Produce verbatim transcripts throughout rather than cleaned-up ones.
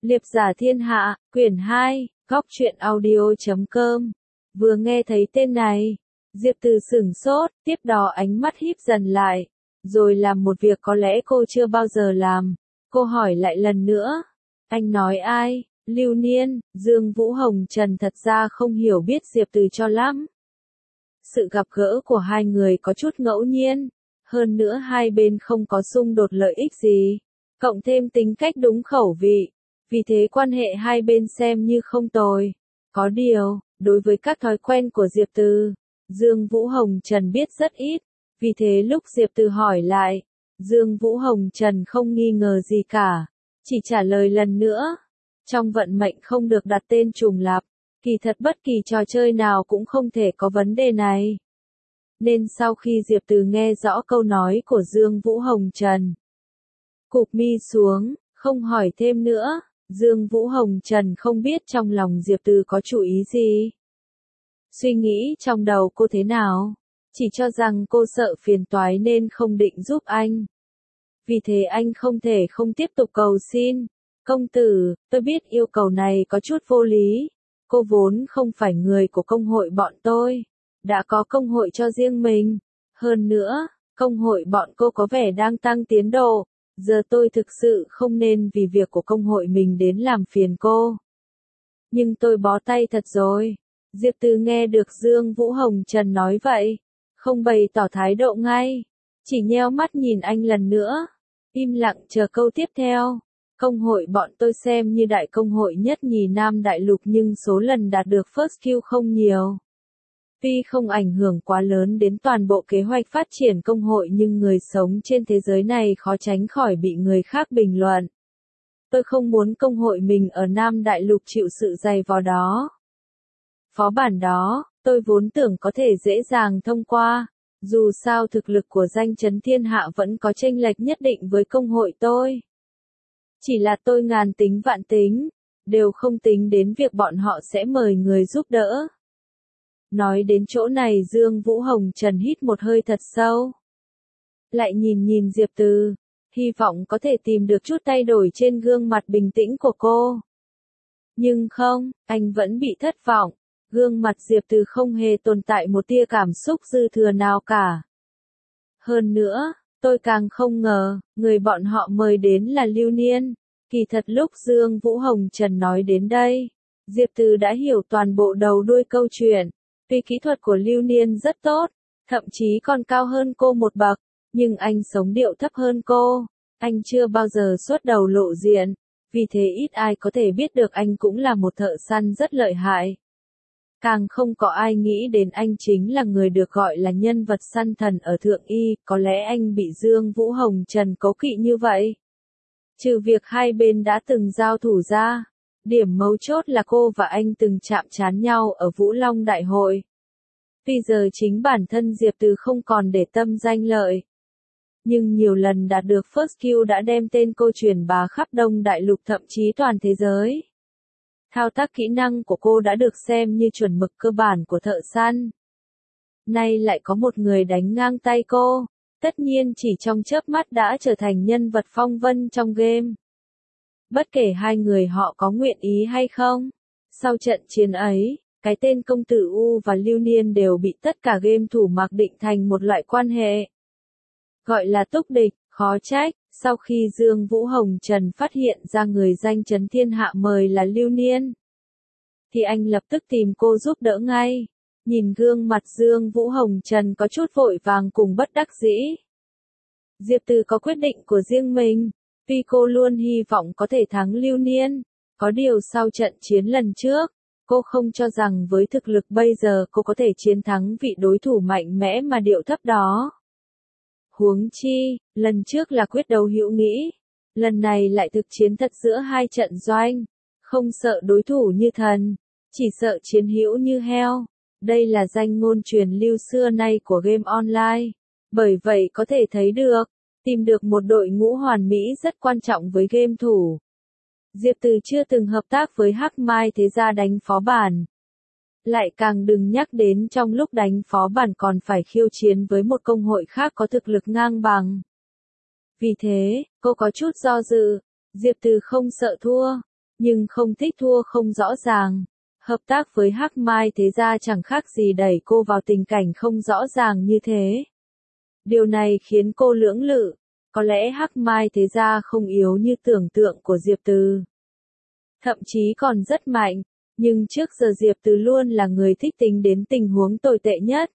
Liệp giả thiên hạ, quyển hai, góc truyện audio chấm com. Vừa nghe thấy tên này, Diệp Từ sửng sốt, tiếp đó ánh mắt híp dần lại, rồi làm một việc có lẽ cô chưa bao giờ làm. Cô hỏi lại lần nữa, anh nói ai? Lưu Niên. Dương Vũ Hồng Trần thật ra không hiểu biết Diệp Từ cho lắm. Sự gặp gỡ của hai người có chút ngẫu nhiên, hơn nữa hai bên không có xung đột lợi ích gì, cộng thêm tính cách đúng khẩu vị, vì thế quan hệ hai bên xem như không tồi. Có điều, đối với các thói quen của Diệp Từ, Dương Vũ Hồng Trần biết rất ít, vì thế lúc Diệp Từ hỏi lại, Dương Vũ Hồng Trần không nghi ngờ gì cả, chỉ trả lời lần nữa. Trong vận mệnh không được đặt tên trùng lặp, kỳ thật bất kỳ trò chơi nào cũng không thể có vấn đề này. Nên sau khi Diệp Từ nghe rõ câu nói của Dương Vũ Hồng Trần, cụp mi xuống, không hỏi thêm nữa. Dương Vũ Hồng Trần không biết trong lòng Diệp Từ có chủ ý gì. Suy nghĩ trong đầu cô thế nào? Chỉ cho rằng cô sợ phiền toái nên không định giúp anh. Vì thế anh không thể không tiếp tục cầu xin. Công tử, tôi biết yêu cầu này có chút vô lý. Cô vốn không phải người của công hội bọn tôi. Đã có công hội cho riêng mình. Hơn nữa, công hội bọn cô có vẻ đang tăng tiến độ. Giờ tôi thực sự không nên vì việc của công hội mình đến làm phiền cô. Nhưng tôi bó tay thật rồi. Diệp Từ nghe được Dương Vũ Hồng Trần nói vậy, không bày tỏ thái độ ngay, chỉ nheo mắt nhìn anh lần nữa, im lặng chờ câu tiếp theo. Công hội bọn tôi xem như đại công hội nhất nhì Nam Đại Lục nhưng số lần đạt được first kill không nhiều. Tuy không ảnh hưởng quá lớn đến toàn bộ kế hoạch phát triển công hội nhưng người sống trên thế giới này khó tránh khỏi bị người khác bình luận. Tôi không muốn công hội mình ở Nam Đại Lục chịu sự dày vò đó. Phó bản đó, tôi vốn tưởng có thể dễ dàng thông qua, dù sao thực lực của danh chấn thiên hạ vẫn có chênh lệch nhất định với công hội tôi. Chỉ là tôi ngàn tính vạn tính, đều không tính đến việc bọn họ sẽ mời người giúp đỡ. Nói đến chỗ này Dương Vũ Hồng Trần hít một hơi thật sâu. Lại nhìn nhìn Diệp Từ, hy vọng có thể tìm được chút thay đổi trên gương mặt bình tĩnh của cô. Nhưng không, anh vẫn bị thất vọng. Gương mặt Diệp Từ không hề tồn tại một tia cảm xúc dư thừa nào cả. Hơn nữa, tôi càng không ngờ, người bọn họ mời đến là Lưu Niên. Kỳ thật lúc Dương Vũ Hồng Trần nói đến đây, Diệp Từ đã hiểu toàn bộ đầu đuôi câu chuyện. Vì kỹ thuật của Lưu Niên rất tốt, thậm chí còn cao hơn cô một bậc, nhưng anh sống điệu thấp hơn cô. Anh chưa bao giờ xuất đầu lộ diện, vì thế ít ai có thể biết được anh cũng là một thợ săn rất lợi hại. Càng không có ai nghĩ đến anh chính là người được gọi là nhân vật săn thần ở Thượng Y, có lẽ anh bị Dương Vũ Hồng Trần cố kỵ như vậy. Trừ việc hai bên đã từng giao thủ ra, điểm mấu chốt là cô và anh từng chạm trán nhau ở Vũ Long Đại hội. Tuy giờ chính bản thân Diệp Từ không còn để tâm danh lợi, nhưng nhiều lần đạt được first kill đã đem tên cô truyền bá khắp Đông Đại Lục thậm chí toàn thế giới. Thao tác kỹ năng của cô đã được xem như chuẩn mực cơ bản của thợ săn. Nay lại có một người đánh ngang tay cô, tất nhiên chỉ trong chớp mắt đã trở thành nhân vật phong vân trong game. Bất kể hai người họ có nguyện ý hay không, sau trận chiến ấy, cái tên công tử U và Lưu Niên đều bị tất cả game thủ mặc định thành một loại quan hệ. Gọi là túc địch, khó trách. Sau khi Dương Vũ Hồng Trần phát hiện ra người danh chấn thiên hạ mời là Lưu Niên, thì anh lập tức tìm cô giúp đỡ ngay. Nhìn gương mặt Dương Vũ Hồng Trần có chút vội vàng cùng bất đắc dĩ. Diệp Từ có quyết định của riêng mình, tuy cô luôn hy vọng có thể thắng Lưu Niên. Có điều sau trận chiến lần trước, cô không cho rằng với thực lực bây giờ cô có thể chiến thắng vị đối thủ mạnh mẽ mà điệu thấp đó. Huống chi, lần trước là quyết đấu hữu nghị, lần này lại thực chiến thật giữa hai trận doanh, không sợ đối thủ như thần, chỉ sợ chiến hữu như heo. Đây là danh ngôn truyền lưu xưa nay của game online, bởi vậy có thể thấy được, tìm được một đội ngũ hoàn mỹ rất quan trọng với game thủ. Diệp Từ chưa từng hợp tác với Hắc Mai thế gia đánh phó bản. Lại càng đừng nhắc đến trong lúc đánh phó bản còn phải khiêu chiến với một công hội khác có thực lực ngang bằng. Vì thế, cô có chút do dự, Diệp Từ không sợ thua, nhưng không thích thua không rõ ràng. Hợp tác với Hắc Mai Thế Gia chẳng khác gì đẩy cô vào tình cảnh không rõ ràng như thế. Điều này khiến cô lưỡng lự, có lẽ Hắc Mai Thế Gia không yếu như tưởng tượng của Diệp Từ. Thậm chí còn rất mạnh, nhưng trước giờ Diệp Từ luôn là người thích tính đến tình huống tồi tệ nhất.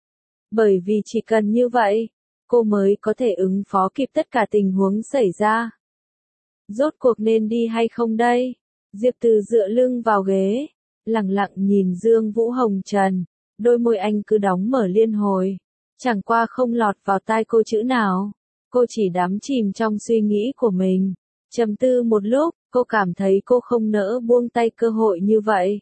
Bởi vì chỉ cần như vậy, cô mới có thể ứng phó kịp tất cả tình huống xảy ra. Rốt cuộc nên đi hay không đây? Diệp Từ dựa lưng vào ghế, lặng lặng nhìn Dương Vũ Hồng Trần, đôi môi anh cứ đóng mở liên hồi, chẳng qua không lọt vào tai cô chữ nào. Cô chỉ đắm chìm trong suy nghĩ của mình. Trầm tư một lúc, cô cảm thấy cô không nỡ buông tay cơ hội như vậy.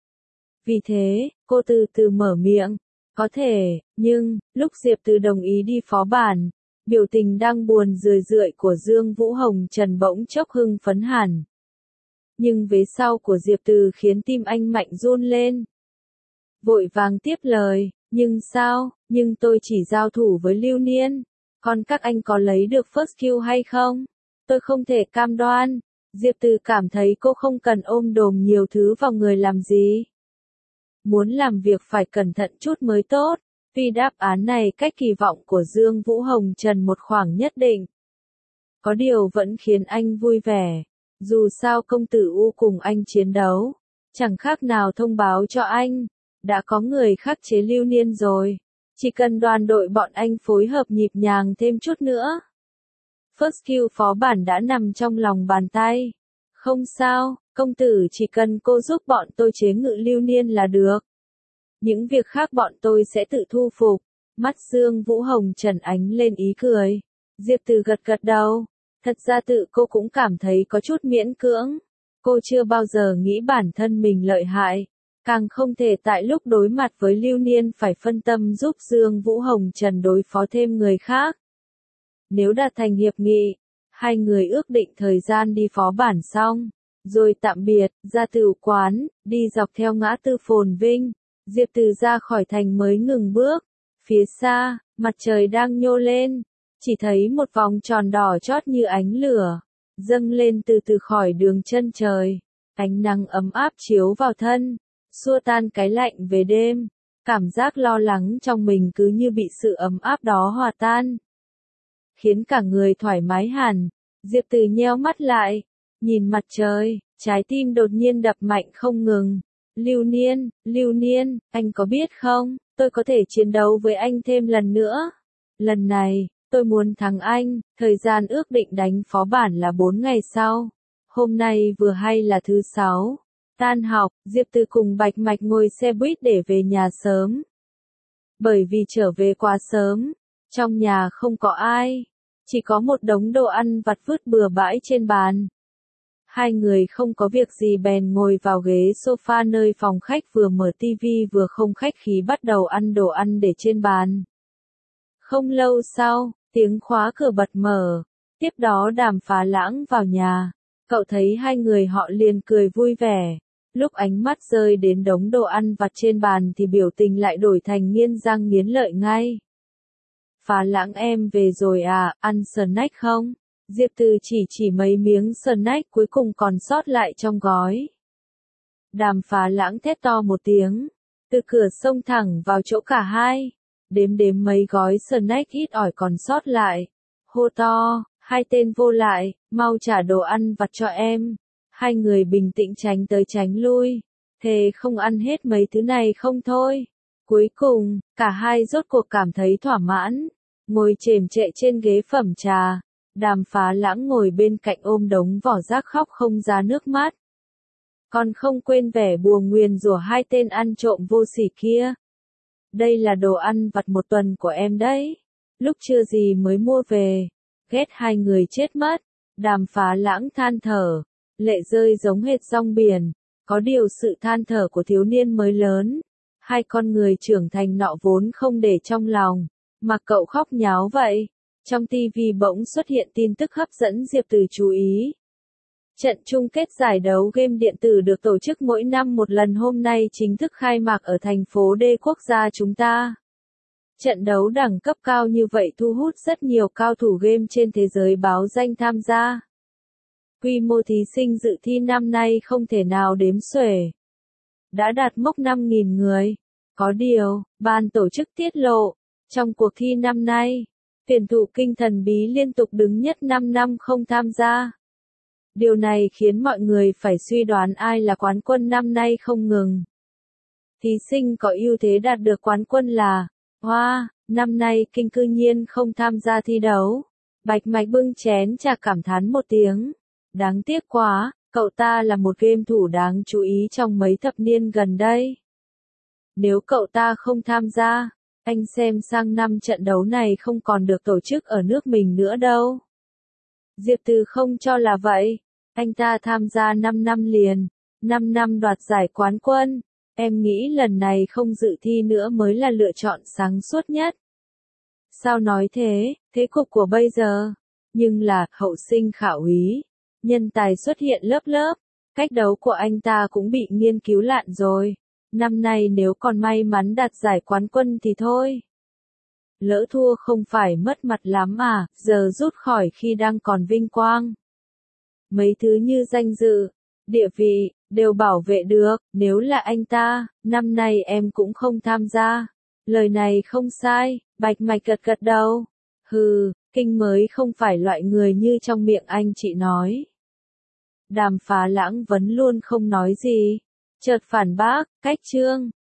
Vì thế, cô từ từ mở miệng. Có thể, nhưng, lúc Diệp Từ đồng ý đi phó bản, biểu tình đang buồn rười rượi của Dương Vũ Hồng Trần bỗng chốc hưng phấn hẳn. Nhưng vế sau của Diệp Từ khiến tim anh mạnh run lên. Vội vàng tiếp lời, nhưng sao, nhưng tôi chỉ giao thủ với Lưu Niên, còn các anh có lấy được first kill hay không? Tôi không thể cam đoan. Diệp Từ cảm thấy cô không cần ôm đồm nhiều thứ vào người làm gì. Muốn làm việc phải cẩn thận chút mới tốt, vì đáp án này cách kỳ vọng của Dương Vũ Hồng Trần một khoảng nhất định. Có điều vẫn khiến anh vui vẻ, dù sao công tử U cùng anh chiến đấu, chẳng khác nào thông báo cho anh, đã có người khắc chế Lưu Niên rồi, chỉ cần đoàn đội bọn anh phối hợp nhịp nhàng thêm chút nữa. First kill phó bản đã nằm trong lòng bàn tay. Không sao, công tử chỉ cần cô giúp bọn tôi chế ngự Lưu Niên là được. Những việc khác bọn tôi sẽ tự thu phục. Mắt Dương Vũ Hồng Trần ánh lên ý cười. Diệp Từ gật gật đầu. Thật ra tự cô cũng cảm thấy có chút miễn cưỡng. Cô chưa bao giờ nghĩ bản thân mình lợi hại. Càng không thể tại lúc đối mặt với Lưu Niên phải phân tâm giúp Dương Vũ Hồng Trần đối phó thêm người khác. Nếu đạt thành hiệp nghị, hai người ước định thời gian đi phó bản xong, rồi tạm biệt, ra tử quán, đi dọc theo ngã tư Phồn Vinh. Diệp Từ ra khỏi thành mới ngừng bước. Phía xa, mặt trời đang nhô lên, chỉ thấy một vòng tròn đỏ chót như ánh lửa, dâng lên từ từ khỏi đường chân trời. Ánh nắng ấm áp chiếu vào thân, xua tan cái lạnh về đêm. Cảm giác lo lắng trong mình cứ như bị sự ấm áp đó hòa tan, khiến cả người thoải mái hẳn. Diệp Từ nheo mắt lại, nhìn mặt trời, trái tim đột nhiên đập mạnh không ngừng. Lưu Niên, Lưu Niên, anh có biết không, tôi có thể chiến đấu với anh thêm lần nữa. Lần này, tôi muốn thắng anh. Thời gian ước định đánh phó bản là bốn ngày sau. Hôm nay vừa hay là thứ sáu. Tan học, Diệp Từ cùng Bạch Mạch ngồi xe buýt để về nhà sớm. Bởi vì trở về quá sớm, trong nhà không có ai, chỉ có một đống đồ ăn vặt vứt bừa bãi trên bàn. Hai người không có việc gì bèn ngồi vào ghế sofa nơi phòng khách, vừa mở tivi vừa không khách khí bắt đầu ăn đồ ăn để trên bàn. Không lâu sau, tiếng khóa cửa bật mở, tiếp đó Đàm Phá Lãng vào nhà. Cậu thấy hai người họ liền cười vui vẻ. Lúc ánh mắt rơi đến đống đồ ăn vặt trên bàn thì biểu tình lại đổi thành nghiến răng nghiến lợi ngay. Phá Lãng em về rồi à, ăn snack không? Diệp Từ chỉ chỉ mấy miếng snack cuối cùng còn sót lại trong gói. Đàm Phá Lãng thét to một tiếng, từ cửa xông thẳng vào chỗ cả hai, đếm đếm mấy gói snack ít ỏi còn sót lại. Hô to, hai tên vô lại, mau trả đồ ăn vặt cho em. Hai người bình tĩnh tránh tới tránh lui, thề không ăn hết mấy thứ này không thôi. Cuối cùng, cả hai rốt cuộc cảm thấy thỏa mãn, ngồi chềm chệ trên ghế phẩm trà. Đàm Phá Lãng ngồi bên cạnh ôm đống vỏ rác khóc không ra nước mắt. Còn không quên vẻ bùa nguyền rủa hai tên ăn trộm vô sỉ kia. Đây là đồ ăn vặt một tuần của em đấy. Lúc chưa gì mới mua về. Ghét hai người chết mất. Đàm Phá Lãng than thở. Lệ rơi giống hệt rong biển. Có điều sự than thở của thiếu niên mới lớn. Hai con người trưởng thành nọ vốn không để trong lòng. Mà cậu khóc nháo vậy. Trong ti vi bỗng xuất hiện tin tức hấp dẫn Diệp Từ chú ý. Trận chung kết giải đấu game điện tử được tổ chức mỗi năm một lần hôm nay chính thức khai mạc ở thành phố D quốc gia chúng ta. Trận đấu đẳng cấp cao như vậy thu hút rất nhiều cao thủ game trên thế giới báo danh tham gia. Quy mô thí sinh dự thi năm nay không thể nào đếm xuể. Đã đạt mốc năm nghìn người. Có điều, ban tổ chức tiết lộ, trong cuộc thi năm nay, tuyển thủ kinh thần bí liên tục đứng nhất năm năm không tham gia. Điều này khiến mọi người phải suy đoán ai là quán quân năm nay không ngừng. Thí sinh có ưu thế đạt được quán quân là, hoa, wow, năm nay kinh cư nhiên không tham gia thi đấu. Bạch Mạch bưng chén trà cảm thán một tiếng. Đáng tiếc quá, cậu ta là một game thủ đáng chú ý trong mấy thập niên gần đây. Nếu cậu ta không tham gia, anh xem sang năm trận đấu này không còn được tổ chức ở nước mình nữa đâu. Diệp Từ không cho là vậy. Anh ta tham gia năm năm liền, năm năm đoạt giải quán quân. Em nghĩ lần này không dự thi nữa mới là lựa chọn sáng suốt nhất. Sao nói thế, thế cục của bây giờ? Nhưng là, hậu sinh khảo úy, nhân tài xuất hiện lớp lớp. Cách đấu của anh ta cũng bị nghiên cứu lạn rồi. Năm nay nếu còn may mắn đạt giải quán quân thì thôi. Lỡ thua không phải mất mặt lắm à, giờ rút khỏi khi đang còn vinh quang. Mấy thứ như danh dự, địa vị, đều bảo vệ được, nếu là anh ta, năm nay em cũng không tham gia. Lời này không sai, Bạch Mạch gật gật đầu. Hừ, Kinh mới không phải loại người như trong miệng anh chị nói. Đàm Phá Lãng vẫn luôn không nói gì. Chợt phản bác, cách Trương,